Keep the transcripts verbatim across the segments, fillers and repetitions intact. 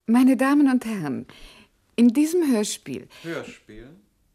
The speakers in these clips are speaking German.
Meine Damen und Herren, in diesem Hörspiel... Hörspiel?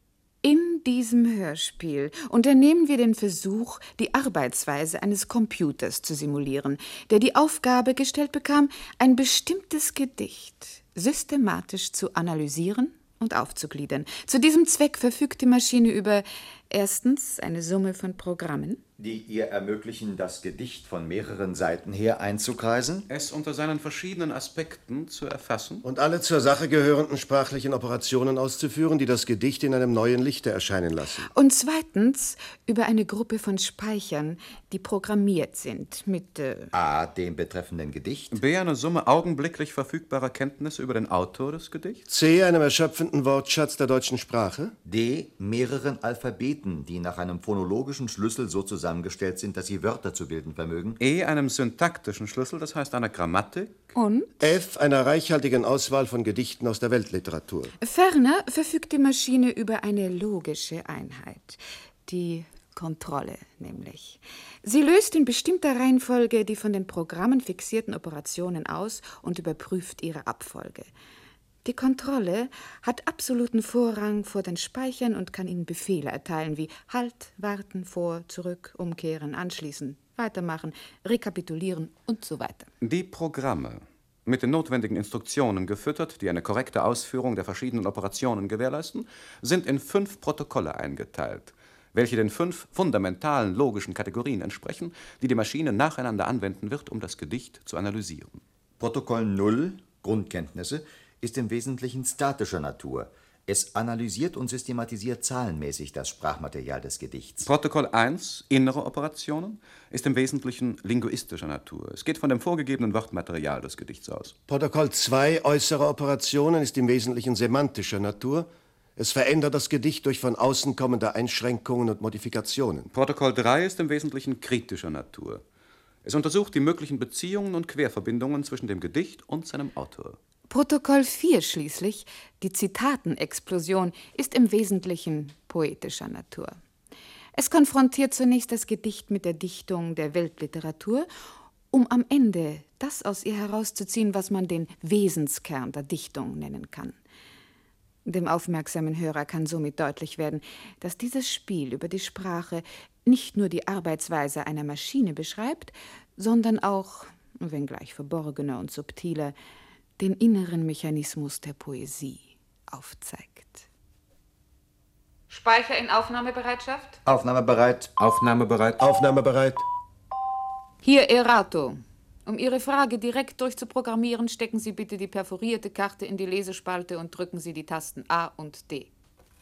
In diesem Hörspiel unternehmen wir den Versuch, die Arbeitsweise eines Computers zu simulieren, der die Aufgabe gestellt bekam, ein bestimmtes Gedicht systematisch zu analysieren und aufzugliedern. Zu diesem Zweck verfügt die Maschine über erstens eine Summe von Programmen, die ihr ermöglichen, das Gedicht von mehreren Seiten her einzukreisen, es unter seinen verschiedenen Aspekten zu erfassen und alle zur Sache gehörenden sprachlichen Operationen auszuführen, die das Gedicht in einem neuen Lichte erscheinen lassen. Und zweitens über eine Gruppe von Speichern, die programmiert sind mit äh a. dem betreffenden Gedicht, b. eine Summe augenblicklich verfügbarer Kenntnisse über den Autor des Gedichts, c. einem erschöpfenden Wortschatz der deutschen Sprache, d. mehreren Alphabeten, die nach einem phonologischen Schlüssel so zusammengestellt sind, dass sie Wörter zu bilden vermögen, e. einem syntaktischen Schlüssel, das heißt einer Grammatik, und f. einer reichhaltigen Auswahl von Gedichten aus der Weltliteratur. Ferner verfügt die Maschine über eine logische Einheit, die Kontrolle nämlich. Sie löst in bestimmter Reihenfolge die von den Programmen fixierten Operationen aus und überprüft ihre Abfolge. Die Kontrolle hat absoluten Vorrang vor den Speichern und kann ihnen Befehle erteilen wie Halt, Warten, Vor, Zurück, Umkehren, Anschließen, Weitermachen, Rekapitulieren und so weiter. Die Programme, mit den notwendigen Instruktionen gefüttert, die eine korrekte Ausführung der verschiedenen Operationen gewährleisten, sind in fünf Protokolle eingeteilt, welche den fünf fundamentalen logischen Kategorien entsprechen, die die Maschine nacheinander anwenden wird, um das Gedicht zu analysieren. Protokoll null, Grundkenntnisse, ist im Wesentlichen statischer Natur. Es analysiert und systematisiert zahlenmäßig das Sprachmaterial des Gedichts. Protokoll eins, innere Operationen, ist im Wesentlichen linguistischer Natur. Es geht von dem vorgegebenen Wortmaterial des Gedichts aus. Protokoll zwei, äußere Operationen, ist im Wesentlichen semantischer Natur. Es verändert das Gedicht durch von außen kommende Einschränkungen und Modifikationen. Protokoll drei ist im Wesentlichen kritischer Natur. Es untersucht die möglichen Beziehungen und Querverbindungen zwischen dem Gedicht und seinem Autor. Protokoll vier schließlich, die Zitatenexplosion, ist im Wesentlichen poetischer Natur. Es konfrontiert zunächst das Gedicht mit der Dichtung der Weltliteratur, um am Ende das aus ihr herauszuziehen, was man den Wesenskern der Dichtung nennen kann. Dem aufmerksamen Hörer kann somit deutlich werden, dass dieses Spiel über die Sprache nicht nur die Arbeitsweise einer Maschine beschreibt, sondern auch, wenngleich verborgener und subtiler, den inneren Mechanismus der Poesie aufzeigt. Speicher in Aufnahmebereitschaft? Aufnahmebereit. Aufnahmebereit. Aufnahmebereit. Hier Erato. Um Ihre Frage direkt durchzuprogrammieren, stecken Sie bitte die perforierte Karte in die Lesespalte und drücken Sie die Tasten A und D.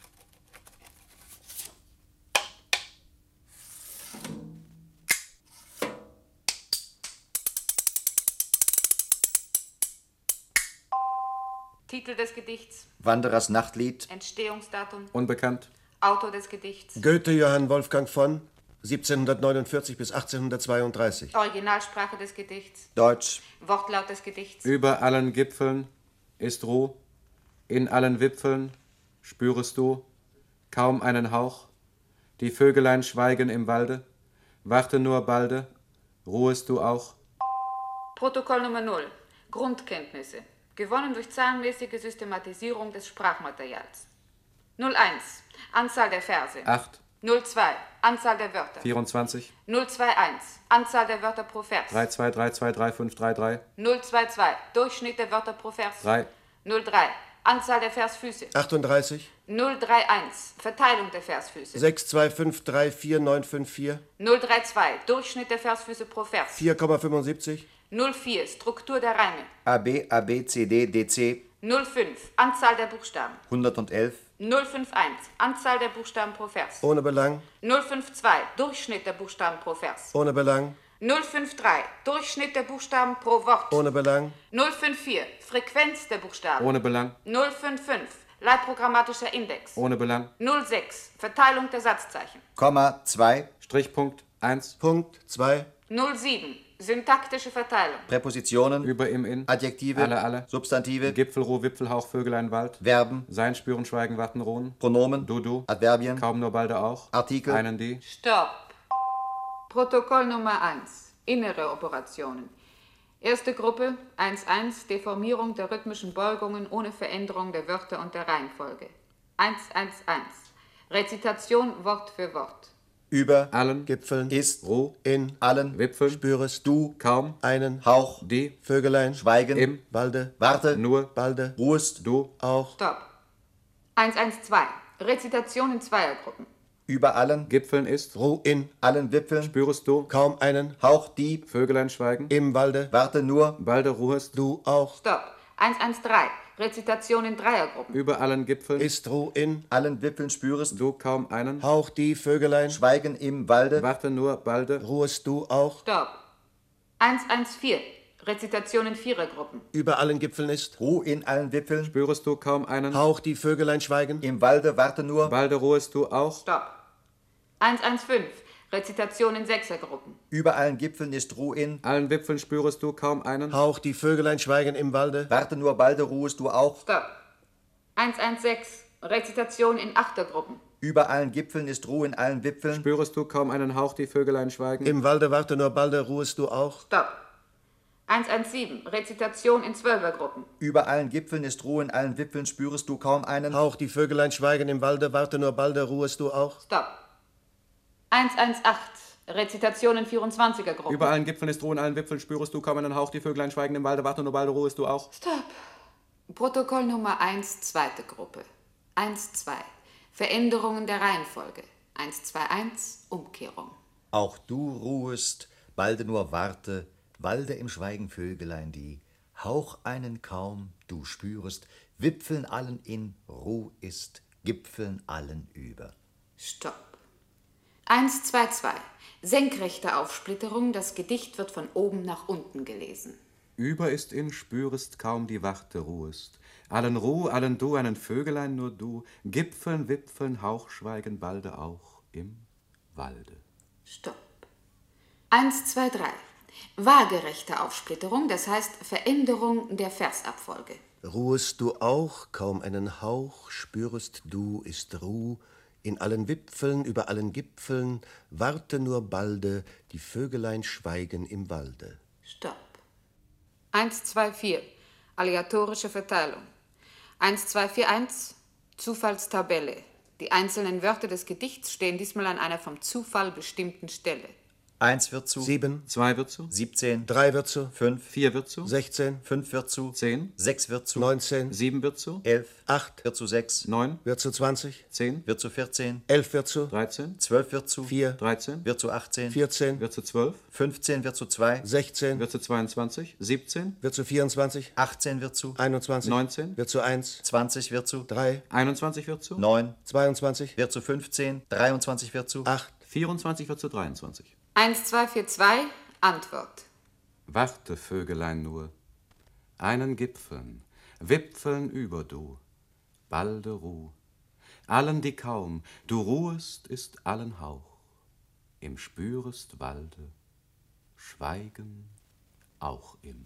Titel des Gedichts? Wanderers Nachtlied. Entstehungsdatum? Unbekannt. Autor des Gedichts? Goethe Johann Wolfgang von siebzehnhundertneunundvierzig bis achtzehnhundertzweiunddreißig. Originalsprache des Gedichts? Deutsch. Wortlaut des Gedichts? Über allen Gipfeln ist Ruh, in allen Wipfeln spürest du kaum einen Hauch. Die Vögelein schweigen im Walde, warte nur balde, ruhest du auch. Protokoll Nummer null. Grundkenntnisse. Gewonnen durch zahlenmäßige Systematisierung des Sprachmaterials. null eins. Anzahl der Verse. acht. null zwei. Anzahl der Wörter. vierundzwanzig. null zwei eins. Anzahl der Wörter pro Vers. drei zwei drei zwei drei fünf drei drei. null zwei zwei. Durchschnitt der Wörter pro Vers. drei. null drei. Anzahl der Versfüße. achtunddreißig. null drei eins. Verteilung der Versfüße. sechs zwei fünf drei vier neun fünf vier. null drei zwei. Durchschnitt der Versfüße pro Vers. vier Komma fünfundsiebzig. null vier. Struktur der Reime. A B, A B, C D, D C. null fünf. Anzahl der Buchstaben. hundertelf. null fünf eins. Anzahl der Buchstaben pro Vers. Ohne Belang. null fünf zwei. Durchschnitt der Buchstaben pro Vers. Ohne Belang. null fünf drei. Durchschnitt der Buchstaben pro Wort. Ohne Belang. null fünf vier. Frequenz der Buchstaben. Ohne Belang. null fünf fünf. Leitprogrammatischer Index. Ohne Belang. null sechs. Verteilung der Satzzeichen. Komma, zwei. Strichpunkt eins. Punkt zwei. null sieben. Syntaktische Verteilung. Präpositionen. Über im in. Adjektive. Alle, alle. Substantive. Gipfelruh, Wipfelhauch, Vögelein, Wald. Verben. Sein, spüren, schweigen, warten, ruhen. Pronomen. Du, du. Adverbien. Kaum nur balde auch. Artikel. Einen, die. Stopp. Protokoll Nummer eins. Innere Operationen. Erste Gruppe eins eins, Deformierung der rhythmischen Beugungen ohne Veränderung der Wörter und der Reihenfolge. eins eins eins, Rezitation Wort für Wort. Über allen Gipfeln ist Ruh in allen Wipfeln spürest du kaum einen Hauch die Vögelein Schweigen im Walde Warte nur balde ruhest du auch Stopp. eins eins zwei, Rezitation in Zweiergruppen. über allen Gipfeln ist Ruh in allen Wipfeln spürest du kaum einen Hauch die Vögelein schweigen im Walde Warte nur balde ruhest du auch Stopp. eins eins drei, Rezitation in Dreiergruppen. über allen Gipfeln ist Ruh in allen Wipfeln spürest du kaum einen Hauch die Vögelein Schweigen im Walde warte nur balde ruhest du auch Stopp. eins eins vier, Rezitation in Vierergruppen. über allen Gipfeln ist Ruh in allen Wipfeln spürest du kaum einen Hauch die Vögelein schweigen im Walde warte nur balde ruhest du auch Stopp. eins eins fünf, Rezitation in Sechsergruppen. über allen Gipfeln ist Ruh in allen Wipfeln spürest du kaum einen Hauch die Vögelein schweigen im Walde warte nur balde ruhest du auch Stopp. eins eins sechs, Rezitation in Achtergruppen. über allen Gipfeln ist Ruh in allen Wipfeln spürest du kaum einen Hauch die Vögelein schweigen im Walde warte nur balde ruhest du auch Stopp. eins eins sieben, Rezitation in Zwölfergruppen. über allen Gipfeln ist Ruh in allen Wipfeln spürest du kaum einen Hauch die Vögelein schweigen im Walde warte nur balde ruhest du auch Stopp. eins eins acht, Rezitation in vierundzwanziger-Gruppen. über allen Gipfeln ist Ruhe, in allen Wipfeln spürest du kaum einen Hauch die Vögelein schweigen im Walde warte nur balde ruhest du auch Stopp. Protokoll Nummer eins, zweite Gruppe. eins zwei, Veränderungen der Reihenfolge. eins zwei eins, Umkehrung. auch du ruhest balde nur warte walde im Schweigen Vögelein die Hauch einen kaum du spürest Wipfeln allen in Ruh ist Gipfeln allen über Stopp. eins zwei zwei, senkrechte Aufsplitterung. Das Gedicht wird von oben nach unten gelesen. über ist in spürest kaum die Warte ruhest allen Ruh allen du einen Vögelein nur du Gipfeln Wipfeln Hauch schweigen balde auch im Walde Stopp. eins zwei drei, waagerechte Aufsplitterung, das heißt Veränderung der Versabfolge. ruhest du auch kaum einen Hauch spürest du ist Ruh in allen Wipfeln über allen Gipfeln warte nur balde die Vögelein schweigen im Walde Stopp. eins zwei vier, aleatorische Verteilung. eins zwei vier eins, Zufallstabelle. Die einzelnen Wörter des Gedichts stehen diesmal an einer vom Zufall bestimmten Stelle. eins wird zu sieben zwei wird zu siebzehn drei wird zu fünf vier wird zu sechzehn fünf wird zu zehn sechs wird zu neunzehn sieben wird zu elf acht wird zu sechs neun wird zu zwanzig zehn wird zu vierzehn elf wird zu dreizehn zwölf wird zu vier dreizehn wird zu achtzehn vierzehn wird zu zwölf fünfzehn wird zu zwei sechzehn wird zu zweiundzwanzig siebzehn wird zu vierundzwanzig achtzehn wird zu einundzwanzig neunzehn wird zu eins zwanzig wird zu drei einundzwanzig wird zu neun zweiundzwanzig wird zu fünfzehn dreiundzwanzig wird zu acht vierundzwanzig wird zu dreiundzwanzig eins zwei vier zwei, Antwort. Warte, Vögelein, nur, einen Gipfeln, Wipfeln über du, balde Ruh. Allen, die kaum, du ruhest, ist allen Hauch, im spürest Walde, Schweigen auch im.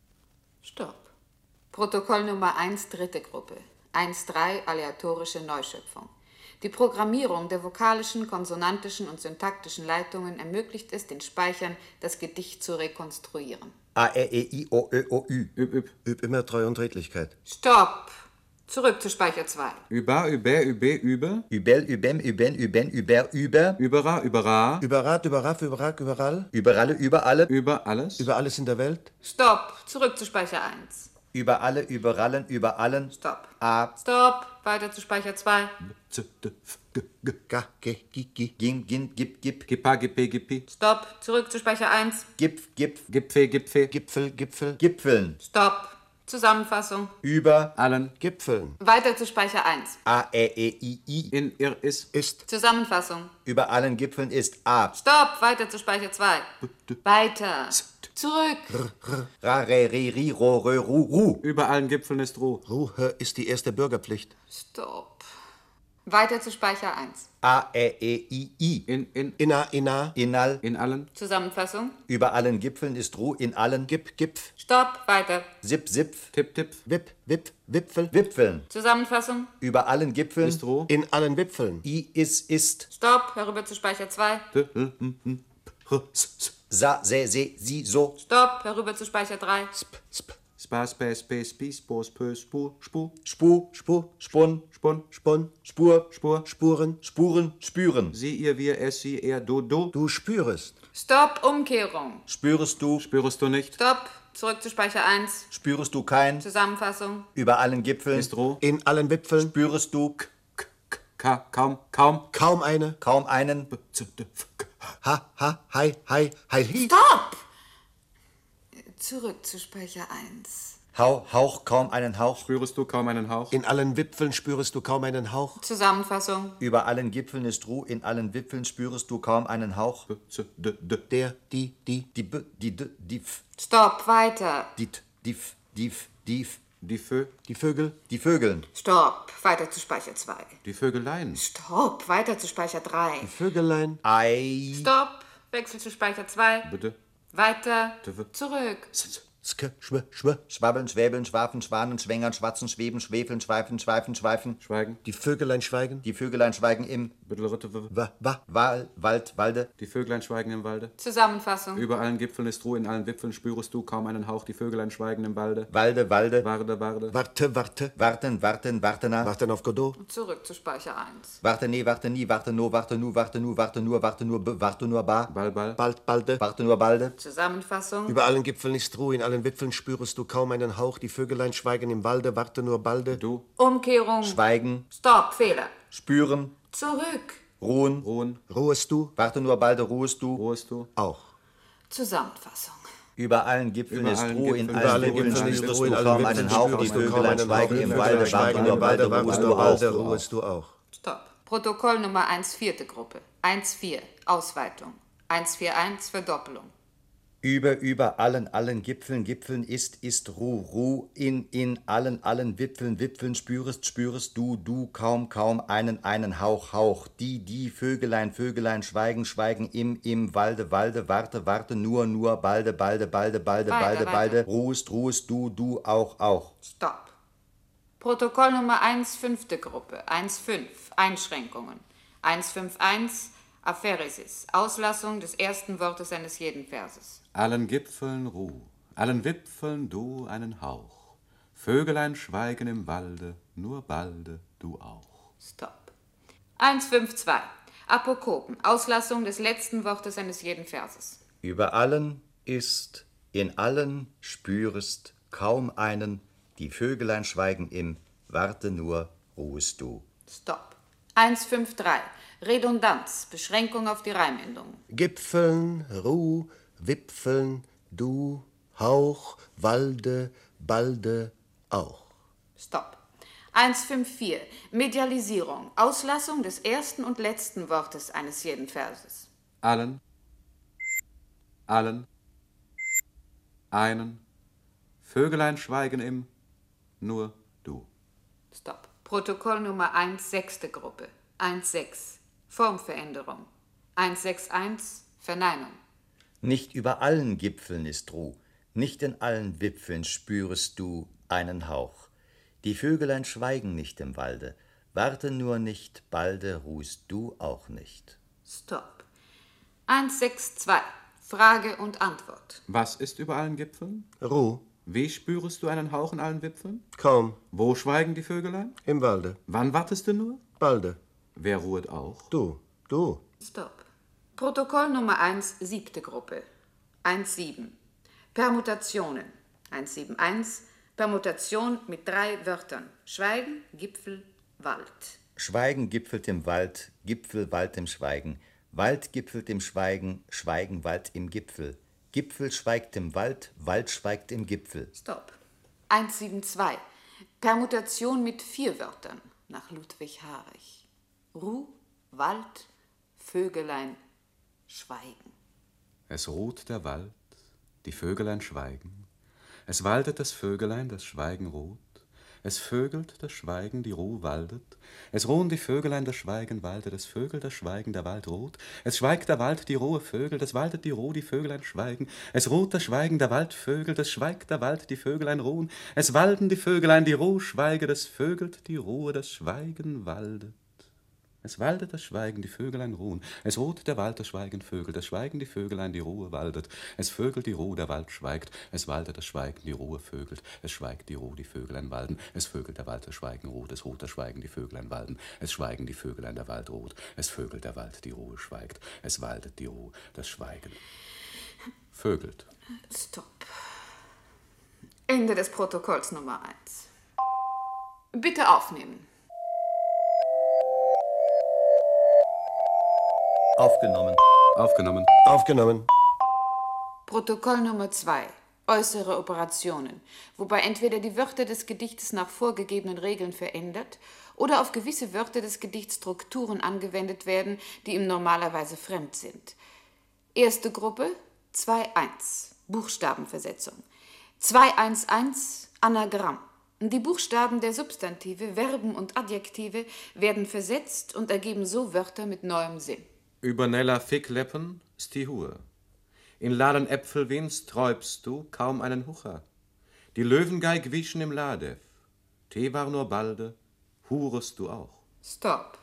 Stopp. Protokoll Nummer eins, dritte Gruppe. eins drei, aleatorische Neuschöpfung. Die Programmierung der vokalischen, konsonantischen und syntaktischen Leitungen ermöglicht es den Speichern, das Gedicht zu rekonstruieren. A, E, E, I, O, Ö, O, Ü. Üb, üb. Üb immer Treu und Redlichkeit. Stopp! Zurück zu Speicher zwei. Über, über, über, über, Übel, Übem, Üben, Üben, Über, Über. überra, überra, Überrat, überraff, überrack, überall. Über alle, über alle. über alles, Über alles in der Welt. Stopp! Zurück zu Speicher eins. Über alle, über allen, über allen. Stopp. A, Stopp! Weiter zu Speicher zwei. z, d, f, g, g, Ga, ge, gi, gi. Gim, Gin, Gip, Gip. gipa, gipe, gipi, Stopp! Zurück zu Speicher eins. Gipf, Gipf. gipfe, gipfe, Gipfel, Gipfel. Gipfeln. Stopp! Zusammenfassung. Über allen, Gipfeln. Weiter zu Speicher eins. A, E, E, I, I. in, ir, is, Ist. Zusammenfassung. Über allen Gipfeln ist A. Stopp! Weiter zu Speicher zwei. Weiter. Zurück. Ra, Re, Ri, Ri, Ro, Rö, Ru, Ru. über allen Gipfeln ist Ruh, Ruhe ist die erste Bürgerpflicht. Stopp. Weiter zu Speicher eins. A, E, E, I, I. in, in, Inna, inna. Inal. in allen, Zusammenfassung. Über allen Gipfeln ist Ruh. In allen. Gip, Gipf. Stopp. Weiter. Sip, Sipf. tipp, tipp, Wip, Wip, Wipfel. Wipfeln. Zusammenfassung. Über allen Gipfeln ist Ruh, In allen Wipfeln. I, Is, Ist. Stopp. Herüber zu Speicher zwei. d, l, m, m, p, s, s, sa, se, se, si, so. Stopp, herüber zu Speicher drei. Sp, sp, Spa, spe, spe, spi, spo, spö, spu, spu, Spu, Spur, Spun, spun, Spon, Spur, Spur, Spuren. Spuren, spüren. sie, ihr, wir, es, sie, er, du, du. Du spürest. Stopp, Umkehrung. Spürest du, Spürest du nicht? Stopp, zurück zu Speicher eins. spürest du kein, Zusammenfassung. über allen Gipfeln, Ist roh? In allen Wipfeln spürest du K, k, ka, kaum, kaum. kaum eine. kaum einen, B, z, d, f, k. Ha, ha, hi, hi, hi, hi. Stopp! Zurück zu Speicher eins. Hauch, Hauch, kaum einen Hauch, Spürest du kaum einen Hauch? In allen Wipfeln spürest du kaum einen Hauch. Zusammenfassung. über allen Gipfeln ist Ruh, in allen Wipfeln spürest du kaum einen Hauch. B, z, d, d. Der, die, die. Die B, die D, die F, Stopp, weiter. die T, die F, die F, die F, Die Vö, Die Vögel. die Vögeln, Stopp, weiter zu Speicher zwei. die Vögelein. Stopp, weiter zu Speicher drei. Vögelein. Ei, Stopp, Wechsel zu Speicher zwei. Bitte. Weiter, Tw. zurück. Sk, schw, schw. schwabbeln, schwäbeln, schwafen, schwanen, schwängern, schwatzen, schweben, schwefeln, schweifen, schweifen, schweifen. Schweigen. Die Vögelein schweigen. Die Vögelein schweigen im Bitte, ritte, w. Wa, wa. Wal, Wald, Walde. Die Vöglein schweigen im Walde. Zusammenfassung. Über allen Gipfeln ist Ruhe, in allen Wipfeln spürest du kaum einen Hauch. Die Vöglein schweigen im Walde. Walde, Walde. Warde, warde. Warte, warte. Warten, warten, warte nach. Warten auf Godot. Zurück zu Speicher eins. Warte nie, warte nie, warte nur, warte nu, warte nu, warte nur, warte nur, be, warte nur, ba. Ball, ball. Bald, balde. Warte nur, balde. Zusammenfassung. Über allen Gipfeln ist Ruhe, in allen Wipfeln spürest du kaum einen Hauch. Die Vögelein schweigen im Walde. Warte nur, balde. Du, Umkehrung. Schweigen, Stopp, Fehler. spüren, Zurück. ruhen. ruhen. Ruhest du? Warte nur, balde, ruhest du. Ruhest du? Auch. Zusammenfassung. Über allen Gipfeln Über ist allen Ruhe, in Gipfeln, allen über allen Wipfeln Gipfeln ist spürst Ruhe, in du allen kaum Wipfeln einen Hauch. Die spürst du kaum Vögelein einen schweigen Hauch. im Die Walde, Vögelein warte schweigen nur, im balde, Walde. ruhest Warte du nur, balde. auch. Ruhest du auch. Stopp. Protokoll Nummer eins, vierte Gruppe. eins vier, Ausweitung. eins vier eins, Verdoppelung. Über, über allen, allen Gipfeln, Gipfeln ist, ist Ruh, Ruh, in, in allen, allen Wipfeln, Wipfeln spürest, spürest du, du kaum, kaum einen, einen Hauch, Hauch. Die, die, Vögelein, Vögelein, schweigen, schweigen im, im Walde, Walde, warte, warte, nur, nur, balde, balde, balde, balde, Weiter, balde, weiter. balde, ruhest, ruhest du, du auch, auch. Stopp. Protokoll Nummer eins, fünfte Gruppe. eins fünf, Einschränkungen. eins fünf eins, Apheresis, Auslassung des ersten Wortes eines jeden Verses. Allen Gipfeln Ruh, allen Wipfeln du einen Hauch. Vögelein schweigen im Walde, nur balde du auch. Stopp. eins fünf zwei, Apokopen, Auslassung des letzten Wortes eines jeden Verses. Über allen ist, in allen spürest kaum einen, die Vögelein schweigen im, warte nur, ruhest du. Stopp. eins fünf drei, Redundanz, Beschränkung auf die Reimendung. Gipfeln, Ruh, Wipfeln, du, Hauch, Walde, balde, auch. Stopp. eins fünf vier, Medialisierung, Auslassung des ersten und letzten Wortes eines jeden Verses. Allen, allen, einen, Vögelein schweigen im, nur du. Stopp. Protokoll Nummer eins, sechste Gruppe. eins sechs, Formveränderung. eins sechs eins, Verneinung. Nicht über allen Gipfeln ist Ruh, nicht in allen Wipfeln spürest du einen Hauch. Die Vögelein schweigen nicht im Walde, warte nur nicht, balde ruhst du auch nicht. Stopp. eins sechs zwei, Frage und Antwort. Was ist über allen Gipfeln? Ruh, Wie spürest du einen Hauch in allen Wipfeln? kaum, Wo schweigen die Vögelein? im Walde, Wann wartest du nur? balde. Wer ruhet auch? Du, du. Stopp. Protokoll Nummer eins, siebte Gruppe. eins sieben, Permutationen. eins sieben eins, Permutation mit drei Wörtern. Schweigen, Gipfel, Wald. Schweigen gipfelt im Wald, Gipfel, Wald im Schweigen. Wald gipfelt im Schweigen, Schweigen, Wald im Gipfel. Gipfel schweigt im Wald, Wald schweigt im Gipfel. Stopp. eins sieben zwei, Permutation mit vier Wörtern. Nach Ludwig Harich. Ruh, Wald, Vögelein, Schweigen. Es ruht der Wald, die Vögelein schweigen. Es waldet das Vögelein, das Schweigen ruht. Es vögelt das Schweigen, die Ruh waldet. Es ruhen die Vögelein, das Schweigen waldet. Es vögelt das Schweigen, der Wald ruht. Es schweigt der Wald, die Ruhe vögelt. Es waldet die Ruh, die Vögelein schweigen. Es ruht das Schweigen, der Wald vögelt. Es schweigt der Wald, die Vögelein ruhen. Es walden die Vögelein, die Ruh schweige. Es vögelt die Ruhe, das Schweigen waldet. Es waldet das Schweigen, die Vögelein ruhen. Es ruht der Wald, das Schweigen Vögel. Das Schweigen, die Vögelein, die Ruhe waldet. Es vögelt die Ruhe, der Wald schweigt. Es waldet das Schweigen, die Ruhe vögelt. Es schweigt die Ruhe, die Vögelein walden. Es vögelt der Wald, das Schweigen ruht. Es ruht das Schweigen, die Vögelein walden. Es schweigen die Vögelein, der Wald ruht. Es vögelt der Wald, die Ruhe schweigt. Es waldet die Ruhe, das Schweigen vögelt. Stopp. Ende des Protokolls Nummer eins. Bitte aufnehmen. Aufgenommen. Aufgenommen. Aufgenommen. Protokoll Nummer zwei. Äußere Operationen, wobei entweder die Wörter des Gedichtes nach vorgegebenen Regeln verändert oder auf gewisse Wörter des Gedichts Strukturen angewendet werden, die ihm normalerweise fremd sind. Erste Gruppe zwei eins. Buchstabenversetzung. zwei eins eins. Anagramm. Die Buchstaben der Substantive, Verben und Adjektive werden versetzt und ergeben so Wörter mit neuem Sinn. Über Nella Fickleppen sti Hur. In Laden Äpfelwins träubst du kaum einen Hucher. Die Löwengeig wischen im Ladev. Te war nur balde, hurest du auch. Stopp.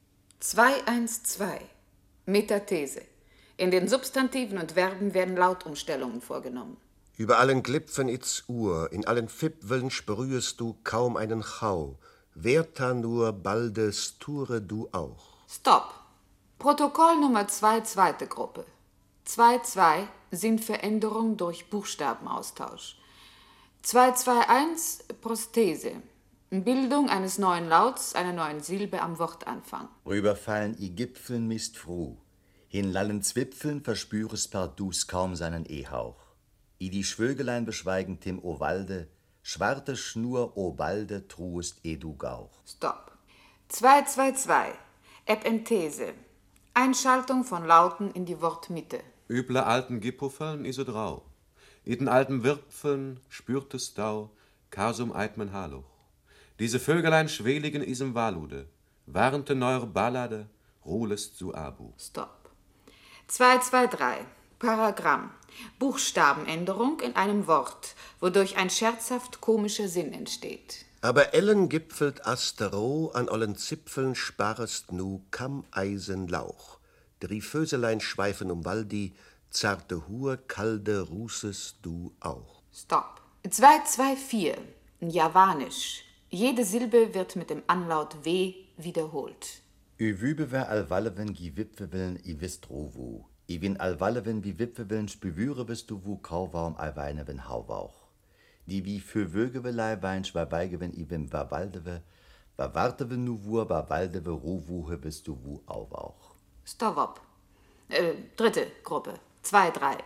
zwei eins zwei. Metathese. In den Substantiven und Verben werden Lautumstellungen vorgenommen. Über allen Glipfen its Uhr, in allen Fipfeln sprühest du kaum einen Chau. Werta nur balde sture du auch. Stopp. Protokoll Nummer zwei, zweite Gruppe. zwei zwei sind Veränderung durch Buchstabenaustausch. zwei zwei eins Prosthese. Bildung eines neuen Lauts, einer neuen Silbe am Wortanfang. Rüberfallen i Gipfeln mist froh. In lallen Zwipfeln verspürest pardus kaum seinen Ehauch. I die Schwögelein beschweigen tim o Walde, schwarte Schnur o Balde truest eh du Gauch. Stopp. zwei zwei zwei. Epenthese. Einschaltung von Lauten in die Wortmitte. Üble alten Gippofeln iso drau. I den alten Wirpfeln spürtest dau, kasum eitmen Haluch. Diese Vögelein schweligen isem Walude, warnte neuer Ballade, ruhlest zu Abu. Stopp. zwei zwei drei. Paragramm. Buchstabenänderung in einem Wort, wodurch ein scherzhaft komischer Sinn entsteht. Aber ellen gipfelt Astero, an allen Zipfeln sparrest nu kam Eisenlauch. Drie Föselein schweifen um Waldi, zarte Hur, kalde rußest du auch. Stopp. zwei zwei vier. Javanisch. Jede Silbe wird mit dem Anlaut W wiederholt. Ü wübewer alwallewen gi Wipfewillen i wist rowu. I win alwallewen wie Wipfewillen spüwüre bist du wu kauwaum alweinewen hauwauch. Die wie für Wögewelei wein schwerbeigewen i wim warwaldewe, warwartewe nu wur warwaldewe ruwuhe bist du wu auwauch. Stopp. Äh, dritte Gruppe. zwei drei.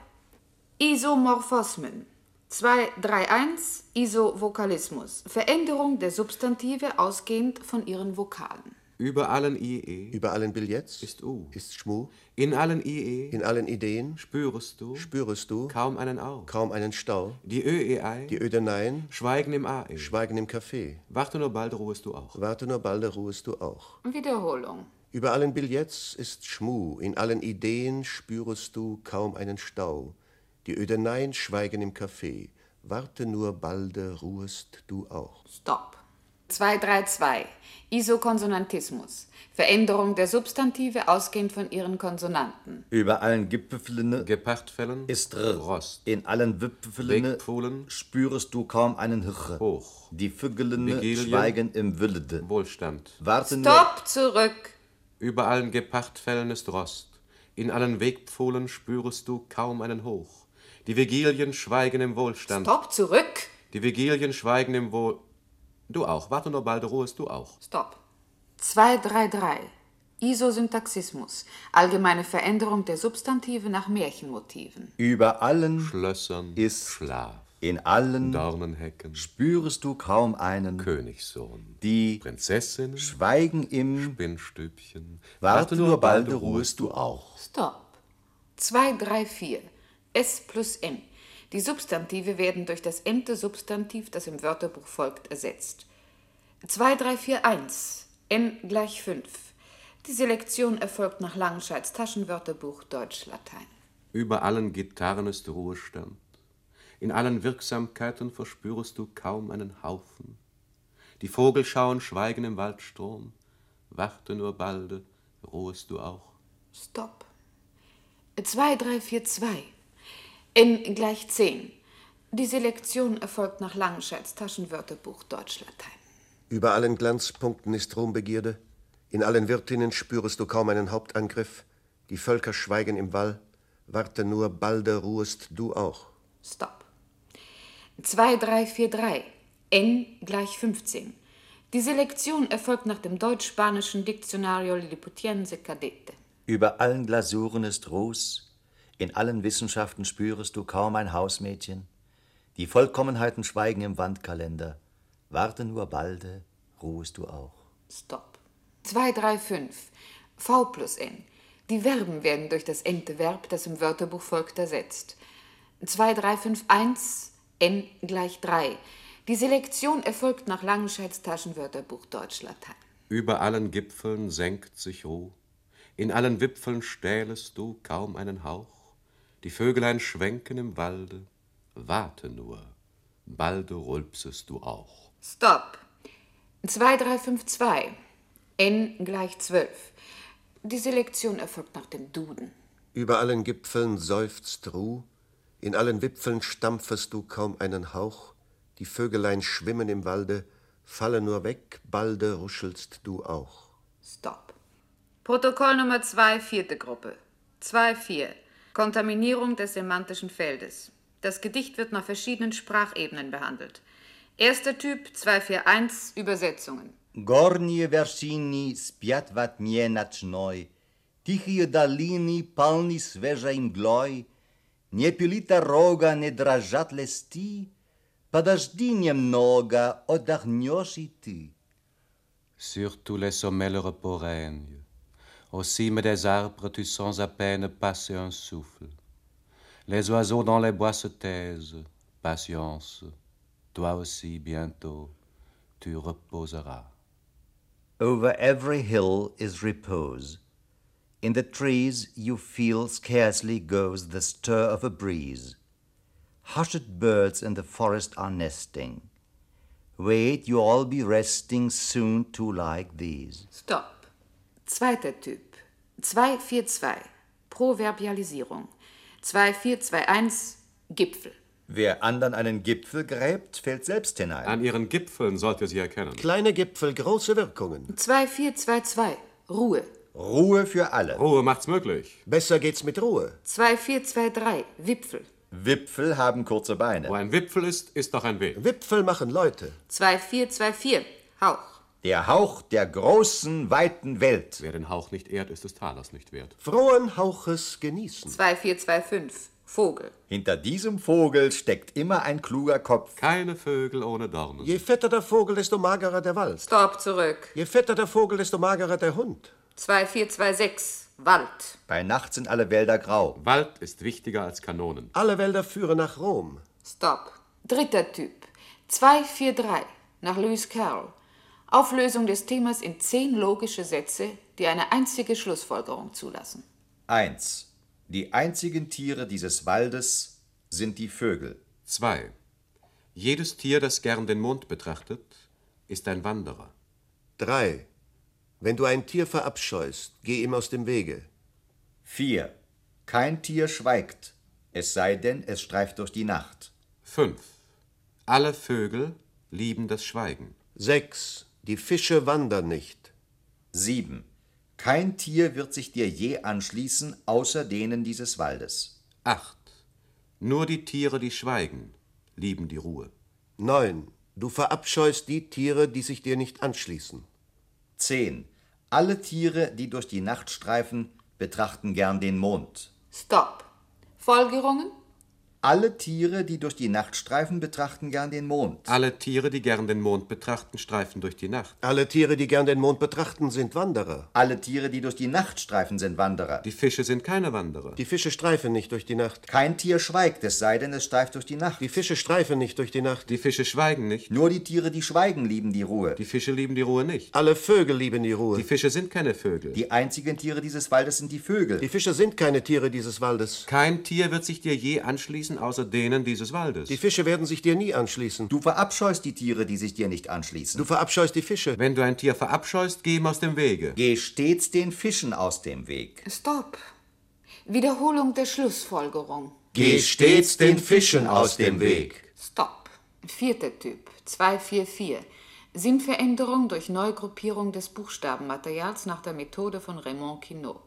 Isomorphismen. zwei drei eins. Isovokalismus. Veränderung der Substantive ausgehend von ihren Vokalen. Über allen I E Über allen Billets ist U. ist Schmu, In allen I E in allen Ideen spürest du spürest du kaum einen Au. kaum einen Stau. Die Ö E Ei Die Ödeneien schweigen im A E. schweigen im Café. Warte nur bald, ruhest du auch. Warte nur balde ruhest du auch. Wiederholung. Über allen Billets ist Schmu, in allen Ideen spürest du kaum einen Stau. Die Ödeneien schweigen im Café. Warte nur balde ruhest du auch. Stopp. zwei drei zwei. Isokonsonantismus. Veränderung der Substantive ausgehend von ihren Konsonanten. Über allen Gipfeln Gepachtfällen ist R. Rost. In allen Wipfeln Wegpfohlen spürest du kaum einen Hiche. hoch. Die Vögeln Vigilien schweigen im Wülde. Wohlstand. Warte nur. Stopp, zurück. Über allen Gepachtfällen ist Rost. In allen Wegpfohlen spürest du kaum einen Hoch. Die Vigilien schweigen im Wohlstand. Stopp, zurück. Die Vigilien schweigen im Wohl... Du auch. Warte nur bald, ruhest du auch. Stopp. zwei drei drei. Isosyntaxismus. Allgemeine Veränderung der Substantive nach Märchenmotiven. Über allen Schlössern ist Schlaf. in allen Dornenhecken. spürest du kaum einen. Königssohn. Die Prinzessin. schweigen im Spinnstübchen. Warte nur balde ruhest du auch. Stopp. zwei drei vier. S plus M. Die Substantive werden durch das ente Substantiv, das im Wörterbuch folgt, ersetzt. zwei drei vier eins. N gleich fünf. Die Selektion erfolgt nach Langenscheids Taschenwörterbuch Deutsch-Latein. Über allen Gitarren ist Ruhestand. In allen Wirksamkeiten verspürest du kaum einen Haufen. Die Vogelschauen schweigen im Waldstrom. warte nur balde, ruhest du auch. Stopp. zwei drei vier zwei. N gleich zehn. Die Selektion erfolgt nach Langenscheids Taschenwörterbuch Deutsch-Latein. Über allen Glanzpunkten ist Ruhmbegierde, in allen Wirtinnen spürest du kaum einen Hauptangriff, die Völker schweigen im Wall, warte nur, balde ruhest du auch. Stopp. zwei drei vier drei. N gleich fünfzehn. Die Selektion erfolgt nach dem deutsch-spanischen Diccionario Lilliputiense Cadete. Über allen Glasuren ist Ruß, in allen Wissenschaften spürest du kaum ein Hausmädchen, die Vollkommenheiten schweigen im Wandkalender, warte nur balde, ruhest du auch. Stopp. zwei drei fünf. V plus N. Die Verben werden durch das ente Verb, das im Wörterbuch folgt, ersetzt. zwei drei fünf eins. N gleich drei. Die Selektion erfolgt nach Langenscheids Taschenwörterbuch Deutsch-Latein. Über allen Gipfeln senkt sich Ruh, in allen Wipfeln stählest du kaum einen Hauch, die Vögelein schwenken im Walde, warte nur, balde rülpsest du auch. Stopp. zwei drei fünf zwei. N gleich zwölf. Die Selektion erfolgt nach dem Duden. Über allen Gipfeln seufzt Ruh, in allen Wipfeln stampfest du kaum einen Hauch, die Vögelein schwimmen im Walde, falle nur weg, balde ruschelst du auch. Stopp. Protokoll Nummer zwei, vierte Gruppe. zwei vier. Kontaminierung des semantischen Feldes. Das Gedicht wird nach verschiedenen Sprachebenen behandelt. Erster Typ, zwei vier eins, Übersetzungen. Горние вершини спят во тьме ночной, тихие долины полны свежей мглой, не пили дорога, не дрожат листы, подожди немного, отдохнешь и ты. Sur tous les sommets le repos règne, aux cimes des arbres tu sens à peine passer un souffle. Les oiseaux dans les bois se taisent, patience, toi aussi bientôt tu reposeras. Over every hill is repose. In the trees you feel scarcely goes the stir of a breeze. Hushed birds in the forest are nesting. Wait, you all be resting soon too like these. Stopp. Zweiter Typ. zwei vier zwei. Proverbialisierung. zwei vier zwei eins. Gipfel. Wer andern einen Gipfel gräbt, fällt selbst hinein. An ihren Gipfeln sollt ihr sie erkennen. Kleine Gipfel, große Wirkungen. zwei vier zwei zwei. Ruhe. Ruhe für alle. Ruhe macht's möglich. Besser geht's mit Ruhe. zwei vier zwei drei. Wipfel. Wipfel haben kurze Beine. Wo ein Wipfel ist, ist doch ein Weg. Wipfel machen Leute. zwei vier zwei vier. Hauch. Der Hauch der großen, weiten Welt. Wer den Hauch nicht ehrt, ist des Talers nicht wert. Frohen Hauches genießen. zwei vier zwei fünf. Vogel. Hinter diesem Vogel steckt immer ein kluger Kopf. Keine Vögel ohne Dornen. Je fetter der Vogel, desto magerer der Wald. Stopp, zurück. Je fetter der Vogel, desto magerer der Hund. zwei vier zwei sechs. Wald. Bei Nacht sind alle Wälder grau. Wald ist wichtiger als Kanonen. Alle Wälder führen nach Rom. Stopp. Dritter Typ. zwei vier drei. Nach Lewis Carroll. Auflösung des Themas in zehn logische Sätze, die eine einzige Schlussfolgerung zulassen. eins. Die einzigen Tiere dieses Waldes sind die Vögel. zwei. Jedes Tier, das gern den Mond betrachtet, ist ein Wanderer. drei. Wenn du ein Tier verabscheust, geh ihm aus dem Wege. vier. Kein Tier schweigt, es sei denn, es streift durch die Nacht. fünf. Alle Vögel lieben das Schweigen. sechs. Die Fische wandern nicht. sieben. Kein Tier wird sich dir je anschließen, außer denen dieses Waldes. acht. Nur die Tiere, die schweigen, lieben die Ruhe. neun. Du verabscheust die Tiere, die sich dir nicht anschließen. zehn. Alle Tiere, die durch die Nacht streifen, betrachten gern den Mond. Stopp. Folgerungen? Alle Tiere, die durch die Nacht streifen, betrachten gern den Mond. Alle Tiere, die gern den Mond betrachten, streifen durch die Nacht. Alle Tiere, die gern den Mond betrachten, sind Wanderer. Alle Tiere, die durch die Nacht streifen, sind Wanderer. Die Fische sind keine Wanderer. Die Fische streifen nicht durch die Nacht. Kein Tier schweigt, es sei denn, es streift durch die Nacht. Die Fische streifen nicht durch die Nacht. Die Fische schweigen nicht. Nur die Tiere, die schweigen, lieben die Ruhe. Die Fische lieben die Ruhe nicht. Alle Vögel lieben die Ruhe. Die Fische sind keine Vögel. Die einzigen Tiere dieses Waldes sind die Vögel. Die Fische sind keine Tiere dieses Waldes. Kein Tier wird sich dir je anschließen, anschließen, außer denen dieses Waldes. Die Fische werden sich dir nie anschließen. Du verabscheust die Tiere, die sich dir nicht anschließen. Du verabscheust die Fische. Wenn du ein Tier verabscheust, geh ihm aus dem Wege. Geh stets den Fischen aus dem Weg. Stopp. Wiederholung der Schlussfolgerung. Geh stets den Fischen aus dem Weg. Stopp. Vierter Typ, zwei vier vier. Sinnveränderung durch Neugruppierung des Buchstabenmaterials nach der Methode von Raymond Queneau.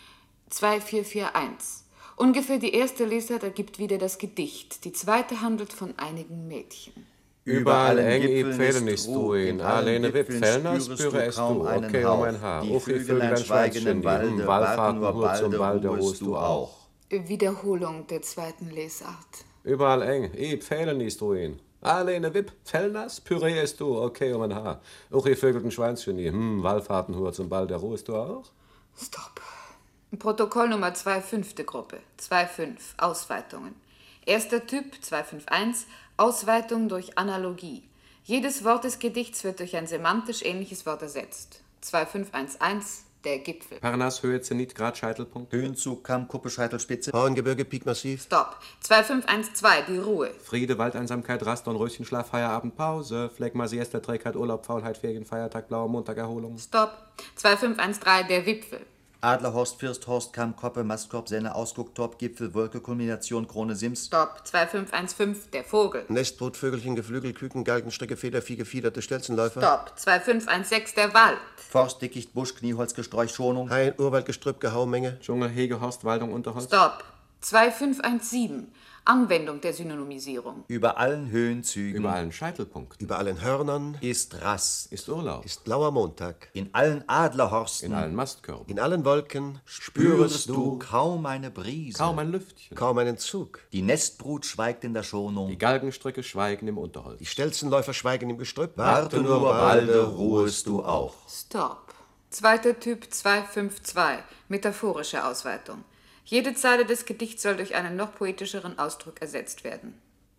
zwei vier vier eins. Ungefähr die erste Lesart ergibt wieder das Gedicht. Die zweite handelt von einigen Mädchen. Überall eng i Gipfeln Pfählen ist ist Ruh, du in, in allen alleine wip Gipfeln Fellner spürest spüre du es kaum du, einen okay, Hauch. um ein Haar. Die O viel Vögelein Vögelein schweigen Schweinchen, im die Walde, im warten Wallfahrten nur nur zum balde, Walde ruhest ruhst du du auch. Wiederholung der zweiten Lesart. Überall eng, i Pfählen ist du in. Alleine wip Fellners, Püree ist du, okay, um ein Haar. Och, ihr Vögelten Schweinchen, die, hm, Wallfahrten hur zum Ball, der ruhest du auch? Stopp. Protokoll Nummer zwei, fünfte Gruppe. zwei fünf. Ausweitungen. Erster Typ, zwei fünf eins. Ausweitung durch Analogie. Jedes Wort des Gedichts wird durch ein semantisch ähnliches Wort ersetzt. zwei fünf eins eins. Der Gipfel. Parnas, Höhe, Zenit, Grad, Scheitelpunkt. Höhenzug, Kamm, Kuppe, Scheitelspitze. Bauerngebirge, Pik Massiv. Stopp. zwei fünf eins zwei. Die Ruhe. Friede, Waldeinsamkeit, Rast und Röschenschlaf, Feierabend, Pause. Phlegma, Siesta, Trägheit, Urlaub, Faulheit, Ferien, Feiertag, blauer Montag, Erholung. Stopp. zwei fünf eins drei. Der Wipfel. Adlerhorst, Firsthorst, Kamm, Koppe, Mastkorb, Senne, Ausguck, Top, Gipfel, Wolke, Kulmination, Krone, Sims. Stopp. zwei fünf eins fünf. Der Vogel. Nestbrot, Vögelchen, Geflügel, Küken, Galgenstrecke, Feder, Vieh, gefiederte Stelzenläufer. Stopp. zwei fünf eins sechs. Der Wald. Forst, Dickicht, Busch, Knieholz, Gesträuch, Schonung. Hain, Urwald, Gestrüpp, Gehaumenge. Dschungel, Hege, Horst, Waldung, Unterholz. Stopp. zwei fünf eins sieben. Anwendung der Synonymisierung. Über allen Höhenzügen Über allen Scheitelpunkten. Über allen Hörnern ist Rast. Ist Urlaub. ist blauer Montag. In allen Adlerhorsten In allen Mastkörben. In allen Wolken spürest du kaum eine Brise. Kaum ein Lüftchen. kaum einen Zug. Die Nestbrut schweigt in der Schonung. Die Galgenstricke schweigen im Unterholz. Die Stelzenläufer schweigen im Gestrüpp. Warte nur, balde ruhest du auch. Stopp. Zweiter Typ zwei fünf zwei. Metaphorische Ausweitung. Jede Zeile des Gedichts soll durch einen noch poetischeren Ausdruck ersetzt werden.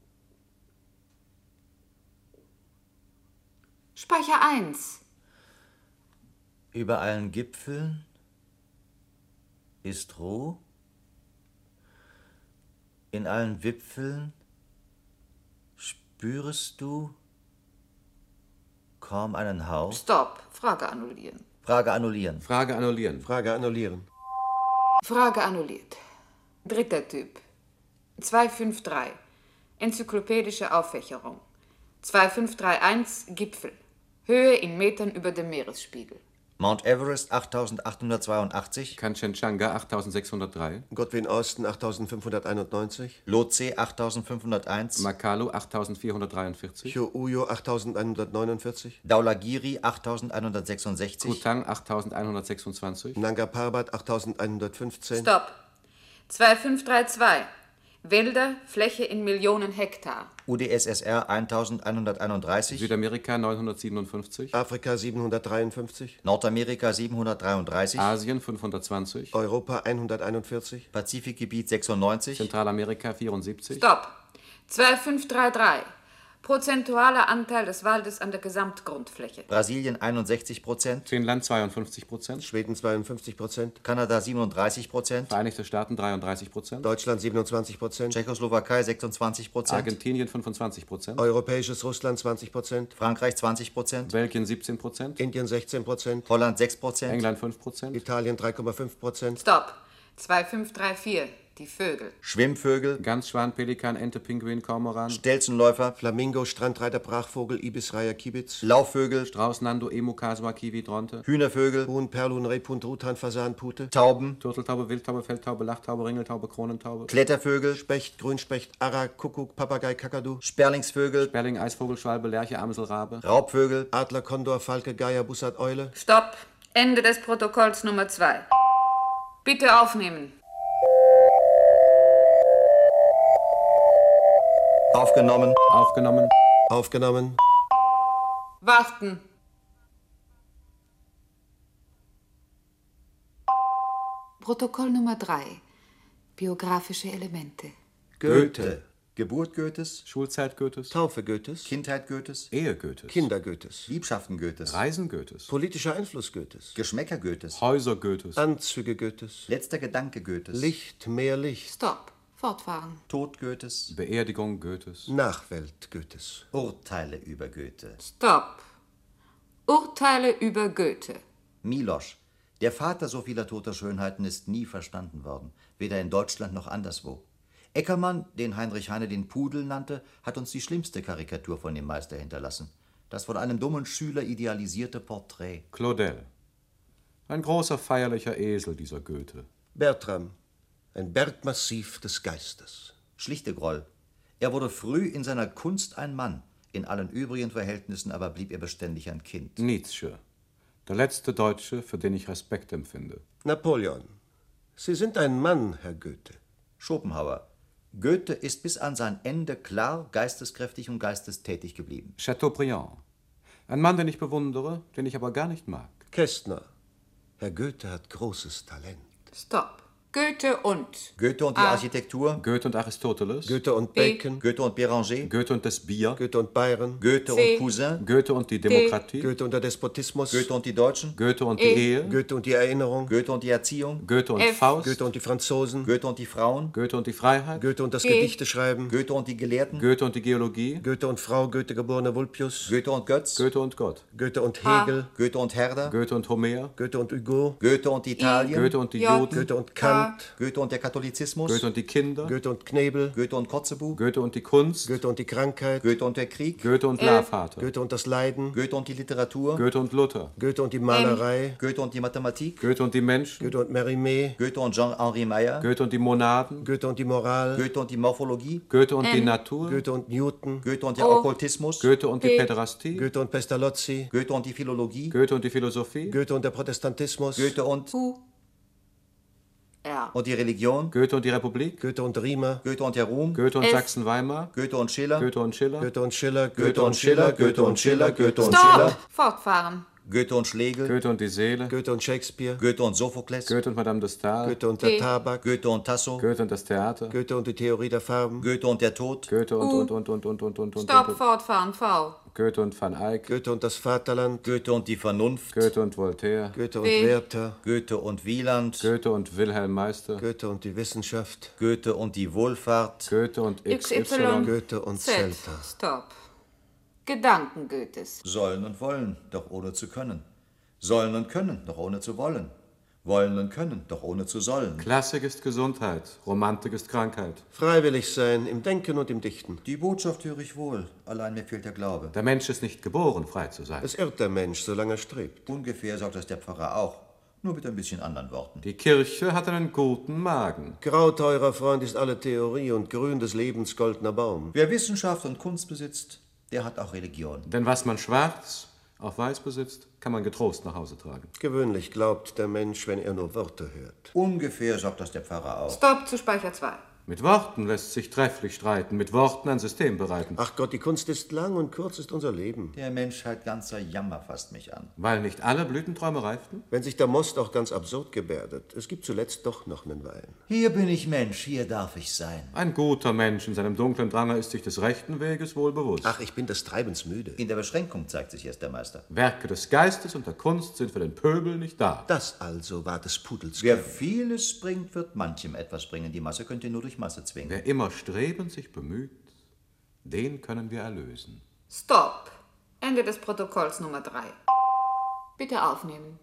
Speicher eins. Über allen Gipfeln ist Ruh. In allen Wipfeln spürest du kaum einen Hauch. Stopp. Frage annullieren. Frage annullieren. Frage annullieren. Frage annullieren. Frage annulliert. Dritter Typ. zwei fünf drei. Enzyklopädische Auffächerung. zwei fünf drei eins. Gipfel. Höhe in Metern über dem Meeresspiegel. Mount Everest achttausendachthundertzweiundachtzig. Kanchenjunga achttausendsechshundertdrei. Godwin Austen achttausendfünfhunderteinundneunzig. Lhotse achttausendfünfhunderteins. Makalu achttausendvierhundertdreiundvierzig. Chouyo achttausendeinhundertneunundvierzig. Dhaulagiri achttausendeinhundertsechsundsechzig. Kutang achttausendeinhundertsechsundzwanzig. Nanga Parbat achttausendeinhundertfünfzehn. Stopp. zwei fünf drei zwei. Wälder, Fläche in Millionen Hektar. U d S S R eintausendeinhunderteinunddreißig. Südamerika neunhundertsiebenundfünfzig. Afrika siebenhundertdreiundfünfzig. Nordamerika siebenhundertdreiunddreißig. Asien fünfhundertzwanzig. Europa hunderteinundvierzig. Pazifikgebiet sechsundneunzig. Zentralamerika vierundsiebzig. Stopp. zwei fünf drei drei. Prozentualer Anteil des Waldes an der Gesamtgrundfläche. Brasilien einundsechzig Prozent. Finnland zweiundfünfzig Prozent. Schweden zweiundfünfzig Prozent. Kanada siebenunddreißig Prozent. Vereinigte Staaten dreiunddreißig Prozent. Deutschland siebenundzwanzig Prozent. Tschechoslowakei sechsundzwanzig Prozent. Argentinien fünfundzwanzig Prozent. Europäisches Russland zwanzig Prozent. Frankreich zwanzig Prozent. Belgien siebzehn Prozent. Indien sechzehn Prozent. Holland sechs Prozent. England fünf Prozent. Italien drei Komma fünf Prozent. Stopp. zwei fünf drei vier. Die Vögel. Schwimmvögel. Gans, Schwan, Pelikan, Ente, Pinguin, Kormoran. Stelzenläufer. Flamingo, Strandreiter, Brachvogel, Ibis, Reiher, Kibitz. Laufvögel. Strauß, Nando, Emu, Kasua, Kiwi, Dronte. Hühnervögel. Huhn, Perlhuhn, Rebhuhn, Truthahn, Fasan, Pute. Tauben. Turteltaube, Wildtaube, Feldtaube, Lachtaube, Ringeltaube, Kronentaube. Klettervögel. Specht, Grünspecht, Arra, Kuckuck, Papagei, Kakadu. Sperlingsvögel. Sperling, Eisvogel, Schwalbe, Lerche, Amsel, Rabe. Raubvögel. Adler, Kondor, Falke, Geier, Bussard, Eule. Stopp. Ende des Protokolls Nummer zwei. Bitte aufnehmen. Aufgenommen. Aufgenommen. Aufgenommen. Warten. Protokoll Nummer drei. Biografische Elemente. Goethe. Geburt Goethes. Schulzeit Goethes. Taufe Goethes. Kindheit Goethes. Ehe Goethes. Kinder Goethes. Liebschaften Goethes. Reisen Goethes. Politischer Einfluss Goethes. Geschmäcker Goethes. Häuser Goethes. Anzüge Goethes. Letzter Gedanke Goethes. Licht, mehr Licht. Stopp. Fortfahren. Tod Goethes. Beerdigung Goethes. Nachwelt Goethes. Urteile über Goethe. Stopp. Urteile über Goethe. Milosch. Der Vater so vieler toter Schönheiten ist nie verstanden worden, weder in Deutschland noch anderswo. Eckermann, den Heinrich Heine den Pudel nannte, hat uns die schlimmste Karikatur von dem Meister hinterlassen. Das von einem dummen Schüler idealisierte Porträt. Claudel. Ein großer feierlicher Esel, dieser Goethe. Bertram. Ein Bergmassiv des Geistes. Schlichtegroll. Er wurde früh in seiner Kunst ein Mann, in allen übrigen Verhältnissen aber blieb er beständig ein Kind. Nietzsche. Der letzte Deutsche, für den ich Respekt empfinde. Napoleon. Sie sind ein Mann, Herr Goethe. Schopenhauer. Goethe ist bis an sein Ende klar, geisteskräftig und geistestätig geblieben. Chateaubriand. Ein Mann, den ich bewundere, den ich aber gar nicht mag. Kästner. Herr Goethe hat großes Talent. Stopp. Goethe und. Goethe und die A. Architektur. Goethe und Aristoteles. Goethe und B. Bacon. Goethe und Béranger. Goethe und das Bier. Goethe und Bayern. Goethe C. und Cousin. Goethe und die Demokratie. Goethe und der Despotismus. Goethe und die Deutschen. Goethe und die E. Ehe. Goethe und die Erinnerung. Goethe und die Erziehung. Goethe und F. Faust. Goethe und die Franzosen. Goethe und die Frauen. Goethe und die Freiheit. Goethe und das G. Gedichteschreiben. Goethe und die Gelehrten. Goethe und die Geologie. Goethe und Frau Goethe geborene Vulpius. Goethe und Götz. Goethe und Gott. Goethe und H. Hegel. Goethe und Herder. Goethe und Homer. Goethe und Hugo. Goethe und Italien. Goethe und die J. Juden. Goethe und Kant. Goethe und der Katholizismus. Goethe und die Kinder. Goethe und Knebel. Goethe und Kotzebue. Goethe und die Kunst. Goethe und die Krankheit. Goethe und der Krieg. Goethe und Lavater. Goethe und das Leiden. Goethe und die Literatur. Goethe und Luther. Goethe und die Malerei. Goethe und die Mathematik. Goethe und die Menschen. Goethe und Mérimée. Goethe und Jean-Henri Meyer. Goethe und die Monaden. Goethe und die Moral. Goethe und die Morphologie. Goethe und die Natur. Goethe und Newton. Goethe und der O. Okkultismus. Goethe und die P. Päderastie. Goethe und Pestalozzi. Goethe und die Philologie. Goethe und die Philosophie. Goethe und der Protestantismus. Goethe und, Q. R. und die Religion. Goethe und die Republik. Goethe und Riemer. Goethe und der Ruhm. Goethe und F. Sachsen-Weimar. Goethe und Schiller. Goethe und Schiller. Goethe und Schiller. Goethe und Schiller. Goethe und Schiller. Goethe und Stopp. Schiller. Fortfahren. Goethe und Schlegel. Goethe und die Seele. Goethe und Shakespeare. Goethe und Sophokles. Goethe und Madame de Staël. Goethe und T. der Tabak. Goethe und Tasso. Goethe und das Theater. Goethe und die Theorie der Farben. Goethe und der Tod. Goethe und U. und und und und und und und Stopp. und Fortfahren. V. Goethe und Van Eyck. Goethe und das Vaterland. Goethe und die Vernunft. Goethe und Voltaire. Goethe und W. Werther. Goethe und Wieland. Goethe und Wilhelm Meister. Goethe und die Wissenschaft. Goethe und die Wohlfahrt. Goethe und X Y. Y. Goethe und Z. Zelter. Stopp. Gedanken Goethes. Sollen und wollen, doch ohne zu können. Sollen und können, doch ohne zu wollen. Wollen und können, doch ohne zu sollen. Klassik ist Gesundheit. Romantik ist Krankheit. Freiwillig sein im Denken und im Dichten. Die Botschaft höre ich wohl, allein mir fehlt der Glaube. Der Mensch ist nicht geboren, frei zu sein. Es irrt der Mensch, solange er strebt. Ungefähr sagt das der Pfarrer auch, nur mit ein bisschen anderen Worten. Die Kirche hat einen guten Magen. Grau, teurer Freund, ist alle Theorie und grün des Lebens goldener Baum. Wer Wissenschaft und Kunst besitzt, der hat auch Religion. Denn was man schwarz auf weiß besitzt, kann man getrost nach Hause tragen. Gewöhnlich glaubt der Mensch, wenn er nur Worte hört. Ungefähr sagt das der Pfarrer auch. Stopp zu Speicher zwei. Mit Worten lässt sich trefflich streiten, mit Worten ein System bereiten. Ach Gott, die Kunst ist lang und kurz ist unser Leben. Der Menschheit ganzer Jammer fasst mich an. Weil nicht alle Blütenträume reiften? Wenn sich der Most auch ganz absurd gebärdet, es gibt zuletzt doch noch einen Wein. Hier bin ich Mensch, hier darf ich sein. Ein guter Mensch in seinem dunklen Drange ist sich des rechten Weges wohl bewusst. Ach, ich bin des Treibens müde. In der Beschränkung zeigt sich erst der Meister. Werke des Geistes und der Kunst sind für den Pöbel nicht da. Das also war des Pudels Wer Gang. vieles bringt, wird manchem etwas bringen. Die Masse könnt ihr nur durch Masse zwingen. Wer immer strebend sich bemüht, den können wir erlösen. Stopp. Ende des Protokolls Nummer drei. Bitte aufnehmen.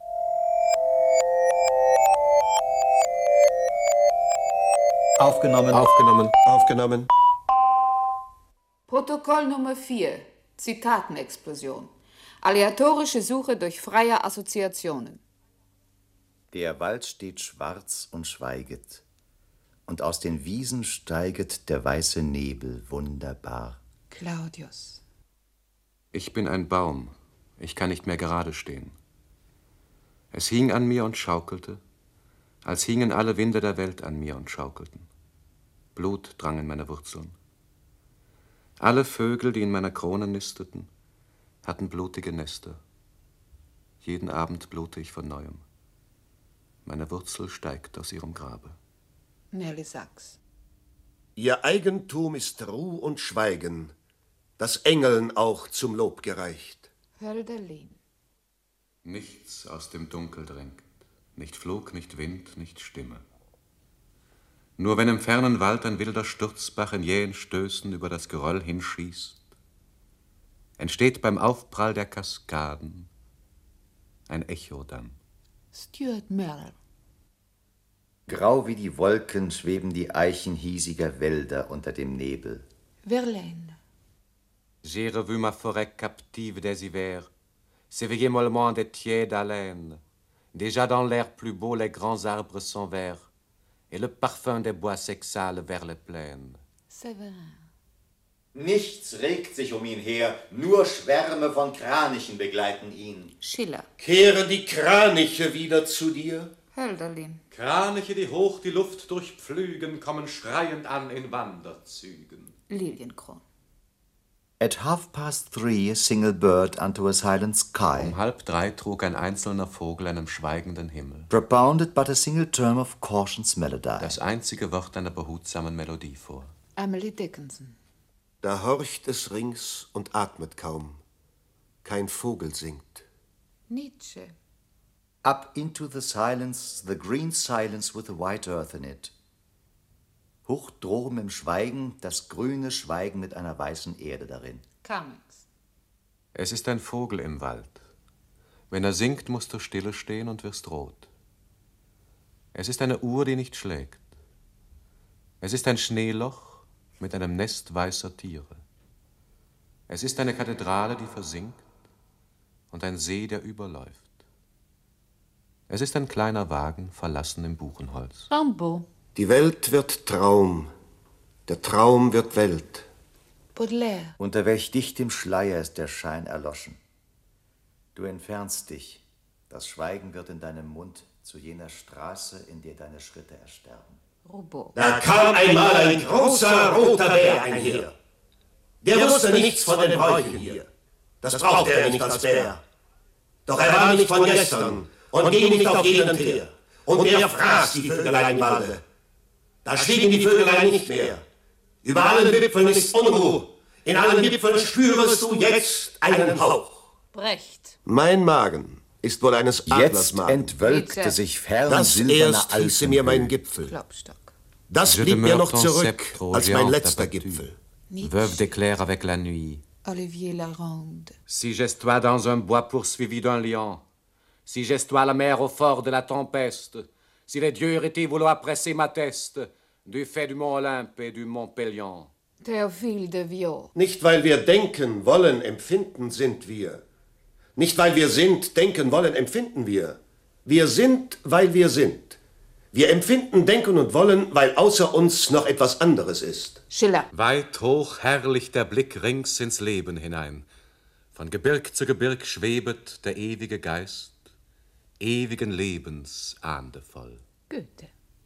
Aufgenommen. Aufgenommen. Aufgenommen. Protokoll Nummer vier. Zitatenexplosion. Aleatorische Suche durch freie Assoziationen. Der Wald steht schwarz und schweiget, und aus den Wiesen steiget der weiße Nebel wunderbar. Claudius. Ich bin ein Baum, ich kann nicht mehr gerade stehen. Es hing an mir und schaukelte, als hingen alle Winde der Welt an mir und schaukelten. Blut drang in meine Wurzeln. Alle Vögel, die in meiner Krone nisteten, hatten blutige Nester. Jeden Abend blute ich von Neuem. Meine Wurzel steigt aus ihrem Grabe. Nelly Sachs. Ihr Eigentum ist Ruh und Schweigen, das Engeln auch zum Lob gereicht. Hölderlin. Nichts aus dem Dunkel drängt, nicht Flug, nicht Wind, nicht Stimme. Nur wenn im fernen Wald ein wilder Sturzbach in jähen Stößen über das Geröll hinschießt, entsteht beim Aufprall der Kaskaden ein Echo dann. Stuart Merrill. Grau wie die Wolken schweben die Eichen hiesiger Wälder unter dem Nebel. Verlaine. J'ai revu ma forêt captive des hivers, s'éveiller mollement des tièdes haleines. Déjà dans l'air plus beau, les grands arbres sont verts, et le parfum des bois s'exhale vers les plaines. Severin. Nichts regt sich um ihn her, nur Schwärme von Kranichen begleiten ihn. Schiller. Kehren die Kraniche wieder zu dir? Hölderlin. Kraniche, die hoch die Luft durchpflügen, kommen schreiend an in Wanderzügen. Lilienkron. At half past three, a single bird unto a silent sky. Um halb drei trug ein einzelner Vogel einem schweigenden Himmel Propounded but a single term of caution's melody. das einzige Wort einer behutsamen Melodie vor. Emily Dickinson. Da horcht es rings und atmet kaum. Kein Vogel singt. Nietzsche. Up into the silence, the green silence with the white earth in it. Hoch droben im Schweigen, das grüne Schweigen mit einer weißen Erde darin. Cummings. Es ist ein Vogel im Wald. Wenn er singt, musst du stille stehen und wirst rot. Es ist eine Uhr, die nicht schlägt. Es ist ein Schneeloch mit einem Nest weißer Tiere. Es ist eine Kathedrale, die versinkt, und ein See, der überläuft. Es ist ein kleiner Wagen, verlassen im Buchenholz. Rimbaud. Die Welt wird Traum, der Traum wird Welt. Baudelaire. Unter welch dichtem Schleier ist der Schein erloschen. Du entfernst dich, das Schweigen wird in deinem Mund zu jener Straße, in der deine Schritte ersterben. Roubaud. Da kam einmal ein großer roter Bär einher. Der wusste nichts von den Bräuchen hier. Das brauchte er nicht als Bär. Doch er war nicht von gestern und ging nicht auf jeden Teer. Und er fraß die Vögelein im Walde. Da stiegen die Vögelein nicht mehr. Über allen Wipfeln ist Unruhe. In allen Wipfeln spürest du jetzt einen Hauch. Brecht. Mein Magen ist wohl eines Adlers Jetzt Magen. entwölkte Nietzsche. sich fern Das silberne erst hieße mir mein Alpenhöhen. Gipfel. Klopstock. Das Je blieb mir demeure noch ton zurück sceptre als aux mein géants letzter abattus. Gipfel. Veuve d'éclair avec la nuit. Olivier Laronde. Si j'estois dans un bois poursuivi d'un lion, si j'estois la mer au fort de la tempeste, si les dieux étaient vouloir presser ma teste, du fait du mont Olympe et du mont Pélion. Théophile de Viau. Nicht weil wir denken, wollen, empfinden, sind wir. Nicht weil wir sind, denken, wollen, empfinden wir. Wir sind, weil wir sind. Wir empfinden, denken und wollen, weil außer uns noch etwas anderes ist. Schiller. Weit hoch herrlich der Blick rings ins Leben hinein. Von Gebirg zu Gebirg schwebet der ewige Geist, ewigen Lebens ahndevoll. Goethe.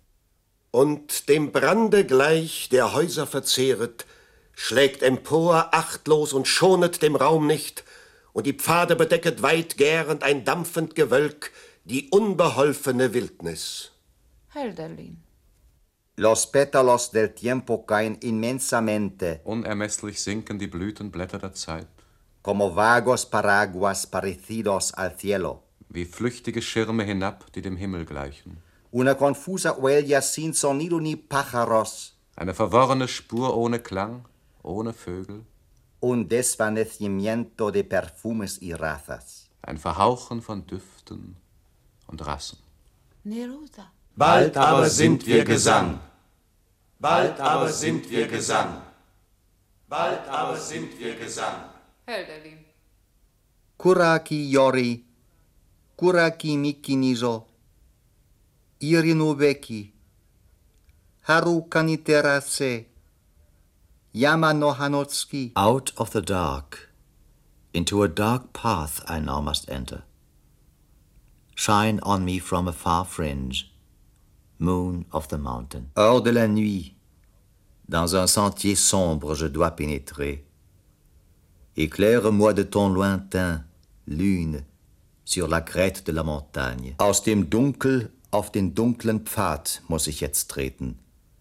Und dem Brande gleich, der Häuser verzehret, schlägt empor, achtlos und schonet dem Raum nicht, und die Pfade bedecket weit gärend ein dampfend Gewölk, die unbeholfene Wildnis. Hölderlin. Los pétalos del tiempo caen inmensamente, Unermesslich sinken die Blütenblätter der Zeit, como vagos paraguas parecidos al cielo. wie flüchtige Schirme hinab, die dem Himmel gleichen. Una confusa huella sin sonido ni pájaros. Eine verworrene Spur ohne Klang, ohne Vögel, Un desvanecimiento de perfumes y razas. ein Verhauchen von Düften und Rassen. Neruda. Bald aber sind wir Gesang. Bald aber sind wir Gesang. Bald aber sind wir Gesang. Hölderlin. Kuraki yori, kuraki mikinizo, irinubeki, harukani terase, yama no hanotsuki. Out of the dark, into a dark path I now must enter. Shine on me from a far fringe, moon of the mountain. Hors de la nuit, dans un sentier sombre je dois pénétrer. Éclaire-moi de ton lointain, Lune, sur la crête de la montagne. Aus dem Dunkel auf den dunklen Pfad muss ich jetzt treten.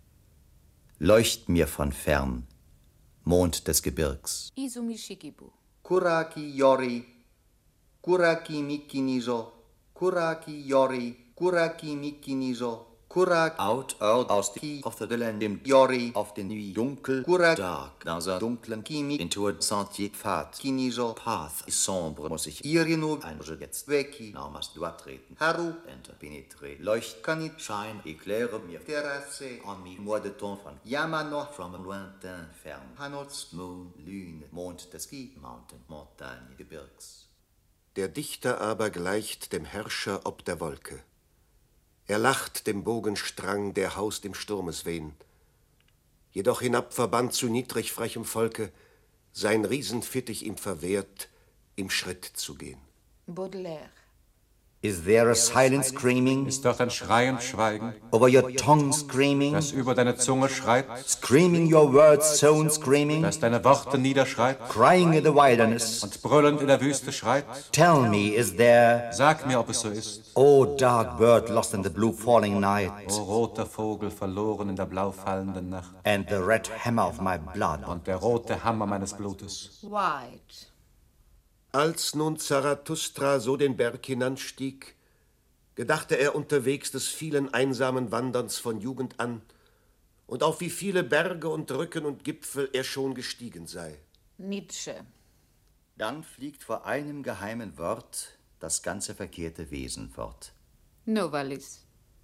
Leucht mir von fern, Mond des Gebirgs. Izumi Shikibu. Kuraki yori, kuraki mikinizo, kuraki yori, kuraki mikinizo, Kurak, out, out, aus die, auf der Land, dem Jori, auf den Nuit, dunkel, Kurak, dark, dans un dunklen Kimi, into a sentier, Pfad, Kiniso, Path, ist sombre, muss ich ihr genug, ein jetzt weki, now must du abtreten, Haru, enter, penetre, leucht, kann ich, shine, éclaire, mir, terrasse, en mi, moi de ton, von Yamano, from a lointain, fern, Hanots, Moon, Lune, Mond, des Ski, Mountain, Montagne, Gebirgs. Der Dichter aber gleicht dem Herrscher ob der Wolke. Er lacht dem Bogenstrang, der haust im Sturmeswehen. Jedoch hinab verbannt zu niedrig frechem Volke, sein Riesenfittich ihm verwehrt, im Schritt zu gehen. Baudelaire. Is there a silent screaming? Ist dort ein Schrei und Schweigen, Over your tongue screaming? das über deine Zunge schreit, Screaming your words, sown screaming? das deine Worte niederschreibt Crying in the wilderness? und brüllend in der Wüste schreit? Tell me, is there... Sag mir, ob es so ist. Oh, dark bird lost in the blue falling night, O roter Vogel, verloren in der blau fallenden Nacht, and the red hammer of my blood. und der rote Hammer meines Blutes. White. Als nun Zarathustra so den Berg hinanstieg, gedachte er unterwegs des vielen einsamen Wanderns von Jugend an und auf wie viele Berge und Rücken und Gipfel er schon gestiegen sei. Nietzsche. Dann fliegt vor einem geheimen Wort das ganze verkehrte Wesen fort. Novalis.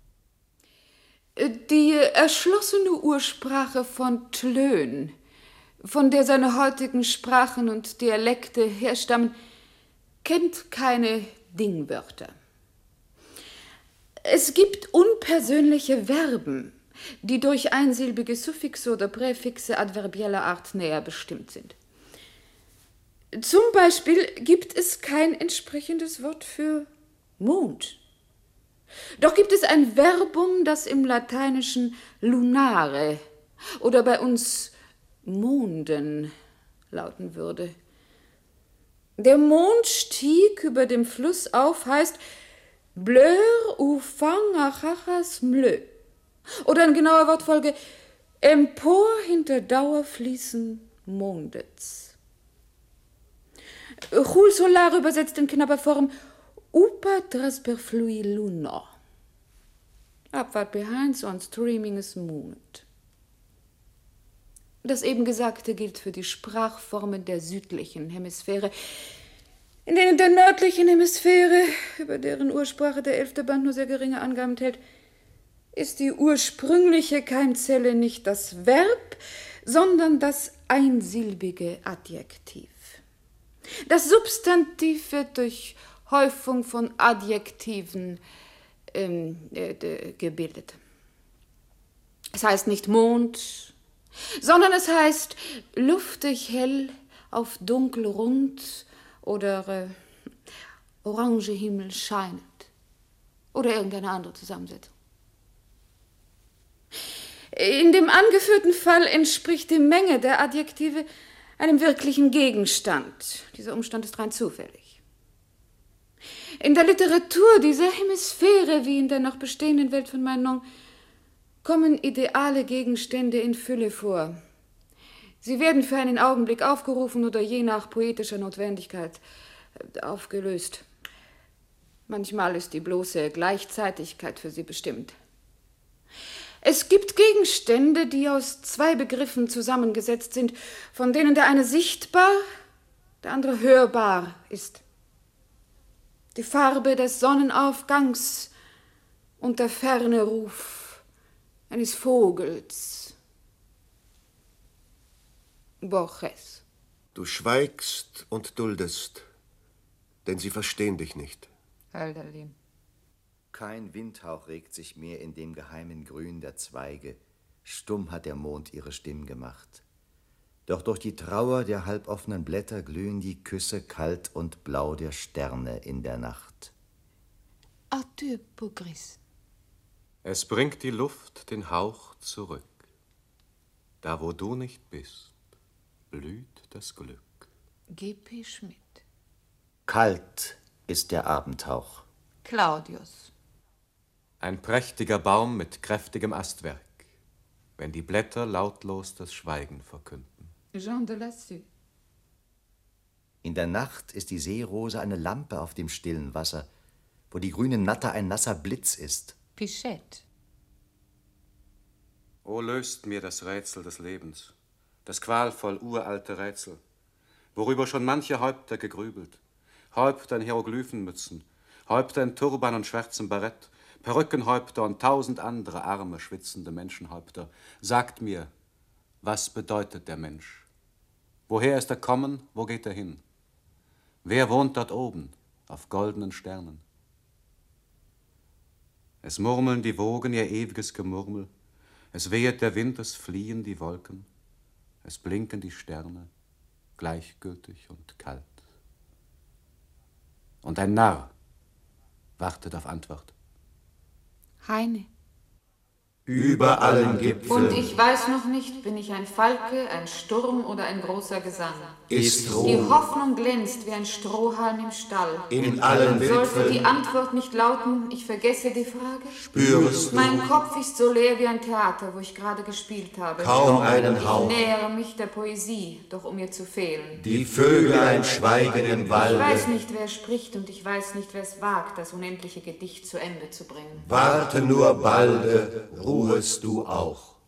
Die erschlossene Ursprache von Tlön, von der seine heutigen Sprachen und Dialekte herstammen, kennt keine Dingwörter. Es gibt unpersönliche Verben, die durch einsilbige Suffixe oder Präfixe adverbieller Art näher bestimmt sind. Zum Beispiel gibt es kein entsprechendes Wort für Mond. Doch gibt es ein Verbum, das im Lateinischen lunare oder bei uns Monden lauten würde. Der Mond stieg über dem Fluss auf, heißt bleur ou fang achachas mlö. Oder in genauer Wortfolge empor hinter Dauerfließen Mondets. Chul Solar übersetzt in knapper Form upa trasper flui luno. Abwart behind so on streaming is mooned. Das eben Gesagte gilt für die Sprachformen der südlichen Hemisphäre. In denen der nördlichen Hemisphäre, über deren Ursprache der elfte Band nur sehr geringe Angaben enthält, ist die ursprüngliche Keimzelle nicht das Verb, sondern das einsilbige Adjektiv. Das Substantiv wird durch Häufung von Adjektiven ähm, äh, gebildet. Es heißt nicht Mond, sondern es heißt luftig hell auf dunkel rund oder äh, orange Himmel scheinend oder irgendeine andere Zusammensetzung. In dem angeführten Fall entspricht die Menge der Adjektive einem wirklichen Gegenstand. Dieser Umstand ist rein zufällig. In der Literatur dieser Hemisphäre, wie in der noch bestehenden Welt von Manon, kommen ideale Gegenstände in Fülle vor. Sie werden für einen Augenblick aufgerufen oder je nach poetischer Notwendigkeit aufgelöst. Manchmal ist die bloße Gleichzeitigkeit für sie bestimmt. Es gibt Gegenstände, die aus zwei Begriffen zusammengesetzt sind, von denen der eine sichtbar, der andere hörbar ist. Die Farbe des Sonnenaufgangs und der ferne Ruf eines Vogels. Borges. Du schweigst und duldest, denn sie verstehen dich nicht. Hölderlin. Kein Windhauch regt sich mehr in dem geheimen Grün der Zweige. Stumm hat der Mond ihre Stimmen gemacht. Doch durch die Trauer der halboffenen Blätter glühen die Küsse kalt und blau der Sterne in der Nacht. Arthur Pogris. Es bringt die Luft den Hauch zurück. Da, wo du nicht bist, blüht das Glück. G P Schmidt. Kalt ist der Abendhauch. Claudius. Ein prächtiger Baum mit kräftigem Astwerk, wenn die Blätter lautlos das Schweigen verkünden. Jean de Lassus. In der Nacht ist die Seerose eine Lampe auf dem stillen Wasser, wo die grüne Natter ein nasser Blitz ist. Pichette. O löst mir das Rätsel des Lebens, das qualvoll uralte Rätsel, worüber schon manche Häupter gegrübelt, Häupter in Hieroglyphenmützen, Häupter in Turban und schwarzem Barett, Perückenhäupter und tausend andere arme, schwitzende Menschenhäupter. Sagt mir, was bedeutet der Mensch? Woher ist er kommen, wo geht er hin? Wer wohnt dort oben, auf goldenen Sternen? Es murmeln die Wogen ihr ewiges Gemurmel, es wehet der Wind, es fliehen die Wolken, es blinken die Sterne, gleichgültig und kalt. Und ein Narr wartet auf Antwort. Heine. Über allen Gipfeln Und ich weiß noch nicht, bin ich ein Falke, ein Sturm oder ein großer Gesang. ist Die Ruhe. Hoffnung glänzt wie ein Strohhalm im Stall. In allen Sollte die Wipfeln Antwort nicht lauten, ich vergesse die Frage? spürest du Mein Kopf ist so leer wie ein Theater, wo ich gerade gespielt habe. kaum einen Ich Hauch. nähere mich der Poesie, doch um ihr zu fehlen. Die Vöglein schweigen im Ich weiß Walde. nicht, wer spricht, und ich weiß nicht, wer es wagt, das unendliche Gedicht zu Ende zu bringen. Warte nur balde, ruhest du auch.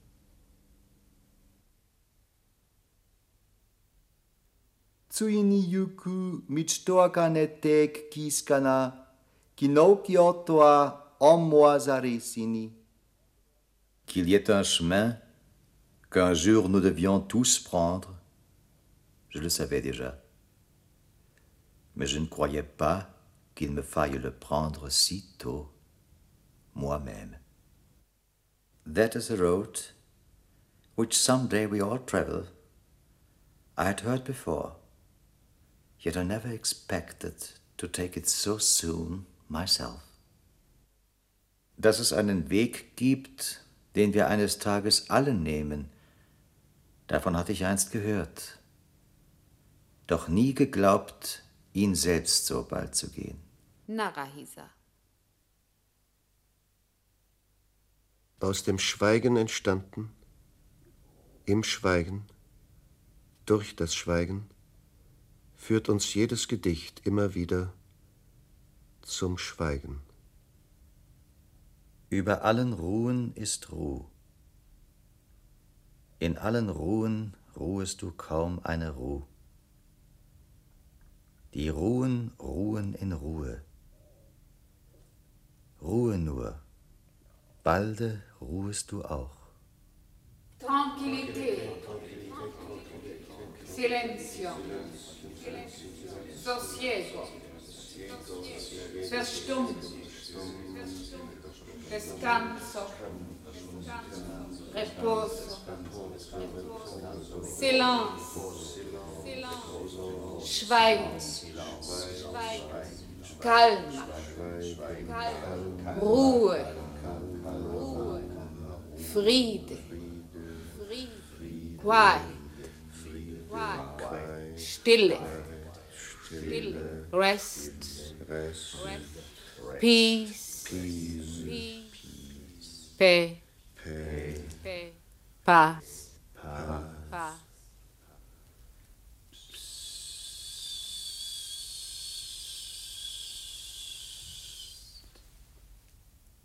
Tsuini yuku michtoaka netek kiskana, kinokiotoa omoazaresini. Qu'il y ait un chemin qu'un jour nous devions tous prendre, je le savais déjà. Mais je ne croyais pas qu'il me faille le prendre si tôt, moi-même. That is a road which someday we all travel. I had heard before, yet I never expected to take it so soon myself. Dass es einen Weg gibt, den wir eines Tages alle nehmen, davon hatte ich einst gehört, doch nie geglaubt, ihn selbst so bald zu gehen. Narahisa. Aus dem Schweigen entstanden, im Schweigen, durch das Schweigen, führt uns jedes Gedicht immer wieder zum Schweigen. Über allen Ruhen ist Ruh. In allen Ruhen ruhest du kaum eine Ruh. Die Ruhen ruhen in Ruhe. Ruhe nur, balde ruhest du auch. Tranquillité. Silenzio. Sosiego. Verstummen. Descanso. Reposo. Silence. Schweigen. Calma. Ruhe. Friede. Quiet. Stille. Stille. Rest. Peace. Peace. Paix. Paix.